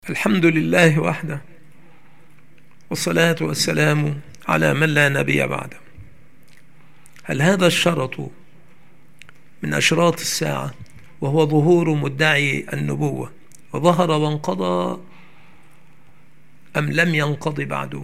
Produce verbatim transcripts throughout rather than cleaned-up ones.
الحمد لله وحده، والصلاة والسلام على من لا نبي بعده. هل هذا الشرط من أشراط الساعة وهو ظهور مدعي النبوة وظهر وانقضى أم لم ينقض بعد؟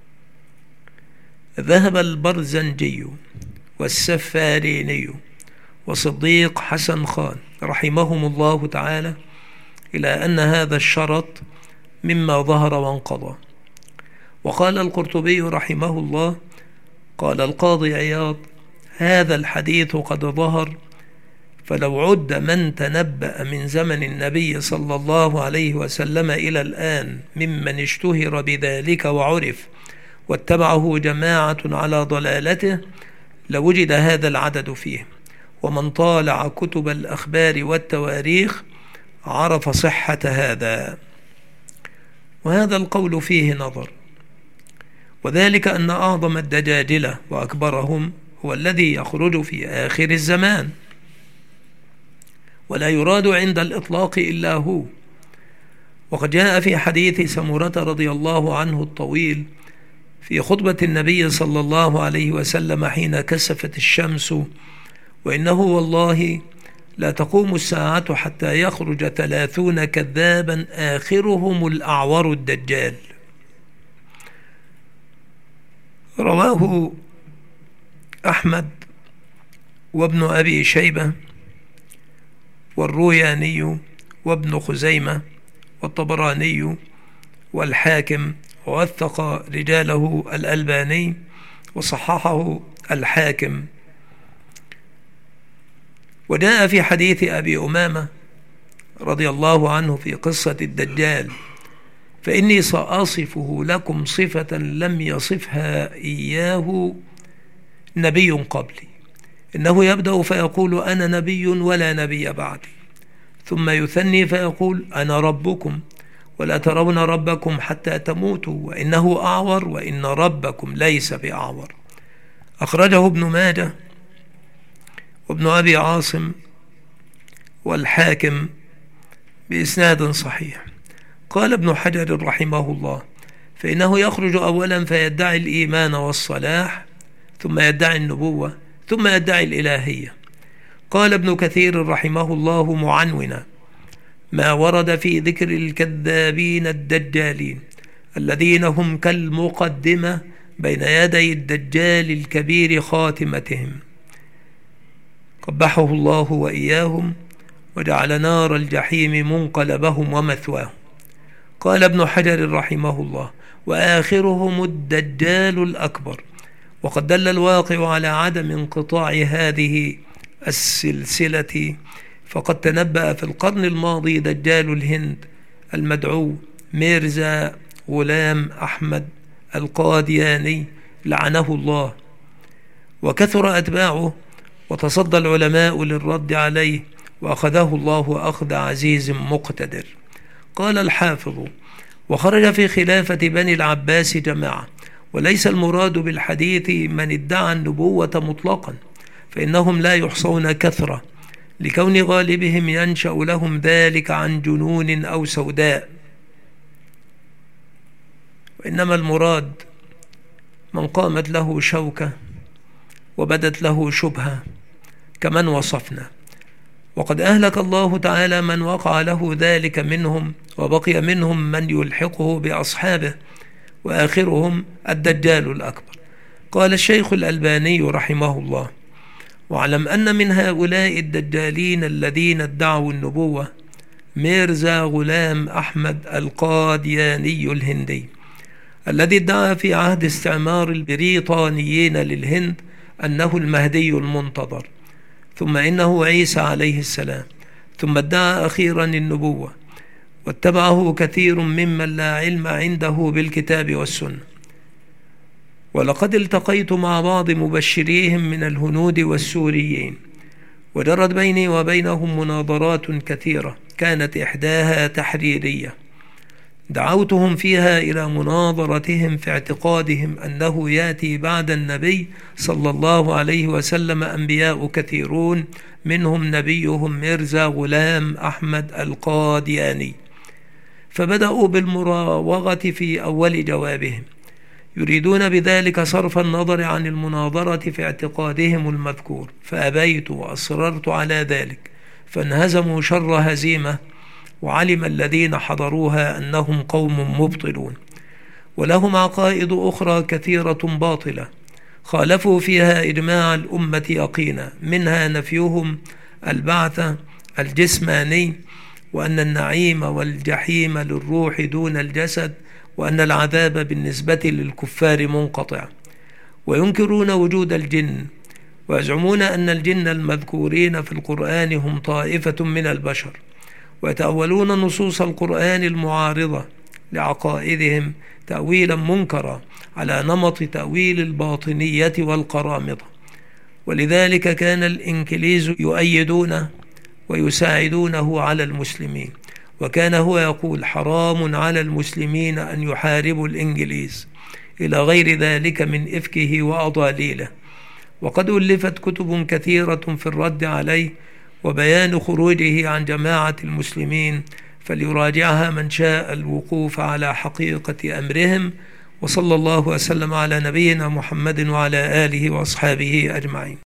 ذهب البرزنجي والسفاريني وصديق حسن خان رحمهم الله تعالى إلى أن هذا الشرط مما ظهر وانقضى. وقال القرطبي رحمه الله: قال القاضي عياض: هذا الحديث قد ظهر، فلو عد من تنبأ من زمن النبي صلى الله عليه وسلم إلى الآن ممن اشتهر بذلك وعرف واتبعه جماعة على ضلالته لوجد هذا العدد فيه، ومن طالع كتب الأخبار والتواريخ عرف صحة هذا. وهذا القول فيه نظر، وذلك أن أعظم الدجاجلة وأكبرهم هو الذي يخرج في آخر الزمان، ولا يراد عند الإطلاق إلا هو. وقد جاء في حديث سمرة رضي الله عنه الطويل في خطبة النبي صلى الله عليه وسلم حين كسفت الشمس: وإنه والله لا تقوم الساعة حتى يخرج ثلاثون كذابا آخرهم الأعور الدجال. رواه أحمد وابن أبي شيبة والروياني وابن خزيمة والطبراني والحاكم، ووثق رجاله الألباني وصححه الحاكم. وجاء في حديث أبي أمامة رضي الله عنه في قصة الدجال: فإني سأصفه لكم صفة لم يصفها إياه نبي قبلي، إنه يبدأ فيقول أنا نبي ولا نبي بعدي، ثم يثني فيقول أنا ربكم ولا ترون ربكم حتى تموتوا، وإنه أعور وإن ربكم ليس بأعور. أخرجه ابن ماجه وابن أبي عاصم والحاكم بإسناد صحيح. قال ابن حجر رحمه الله: فإنه يخرج أولا فيدعي الإيمان والصلاح، ثم يدعي النبوة، ثم يدعي الإلهية. قال ابن كثير رحمه الله معنونا: ما ورد في ذكر الكذابين الدجالين الذين هم كالمقدمة بين يدي الدجال الكبير خاتمتهم، قبحه الله وإياهم وجعل نار الجحيم منقلبهم ومثواهم. قال ابن حجر رحمه الله: وآخرهم الدجال الأكبر. وقد دل الواقع على عدم انقطاع هذه السلسلة، فقد تنبأ في القرن الماضي دجال الهند المدعو ميرزا غلام أحمد القادياني لعنه الله، وكثر أتباعه، وتصدى العلماء للرد عليه، وأخذه الله أخذ عزيز مقتدر. قال الحافظ: وخرج في خلافة بني العباس جماعة، وليس المراد بالحديث من ادعى النبوة مطلقا، فإنهم لا يحصون كثرة لكون غالبهم ينشأ لهم ذلك عن جنون أو سوداء، وإنما المراد من قامت له شوكة وبدت له شبهة كمن وصفنا. وقد أهلك الله تعالى من وقع له ذلك منهم، وبقي منهم من يلحقه بأصحابه، وآخرهم الدجال الأكبر. قال الشيخ الألباني رحمه الله: واعلم أن من هؤلاء الدجالين الذين ادعوا النبوة ميرزا غلام أحمد القادياني الهندي، الذي ادعى في عهد استعمار البريطانيين للهند أنه المهدي المنتظر، ثم إنه عيسى عليه السلام، ثم ادعى أخيرا النبوة، واتبعه كثير ممن لا علم عنده بالكتاب والسنة. ولقد التقيت مع بعض مبشريهم من الهنود والسوريين، وجرت بيني وبينهم مناظرات كثيرة، كانت إحداها تحريرية، دعوتهم فيها إلى مناظرتهم في اعتقادهم أنه يأتي بعد النبي صلى الله عليه وسلم أنبياء كثيرون، منهم نبيهم ميرزا غلام أحمد القادياني، فبدأوا بالمراوغة في أول جوابهم، يريدون بذلك صرف النظر عن المناظرة في اعتقادهم المذكور، فأبيت وأصررت على ذلك، فانهزموا شر هزيمة، وعلم الذين حضروها أنهم قوم مبطلون، ولهم عقائد أخرى كثيرة باطلة خالفوا فيها إجماع الأمة يقينا، منها نفيهم البعث الجسماني، وأن النعيم والجحيم للروح دون الجسد، وأن العذاب بالنسبة للكفار منقطع، وينكرون وجود الجن، ويزعمون أن الجن المذكورين في القرآن هم طائفة من البشر، ويتأولون نصوص القرآن المعارضة لعقائدهم تأويلا منكرا على نمط تأويل الباطنية والقرامطة. ولذلك كان الإنكليز يؤيدونه ويساعدونه على المسلمين، وكان هو يقول حرام على المسلمين أن يحاربوا الإنجليز، إلى غير ذلك من إفكه وأضاليله. وقد ألفت كتب كثيرة في الرد عليه وبيان خروجه عن جماعة المسلمين، فليراجعها من شاء الوقوف على حقيقة أمرهم. وصلى الله وسلم على نبينا محمد وعلى آله وأصحابه أجمعين.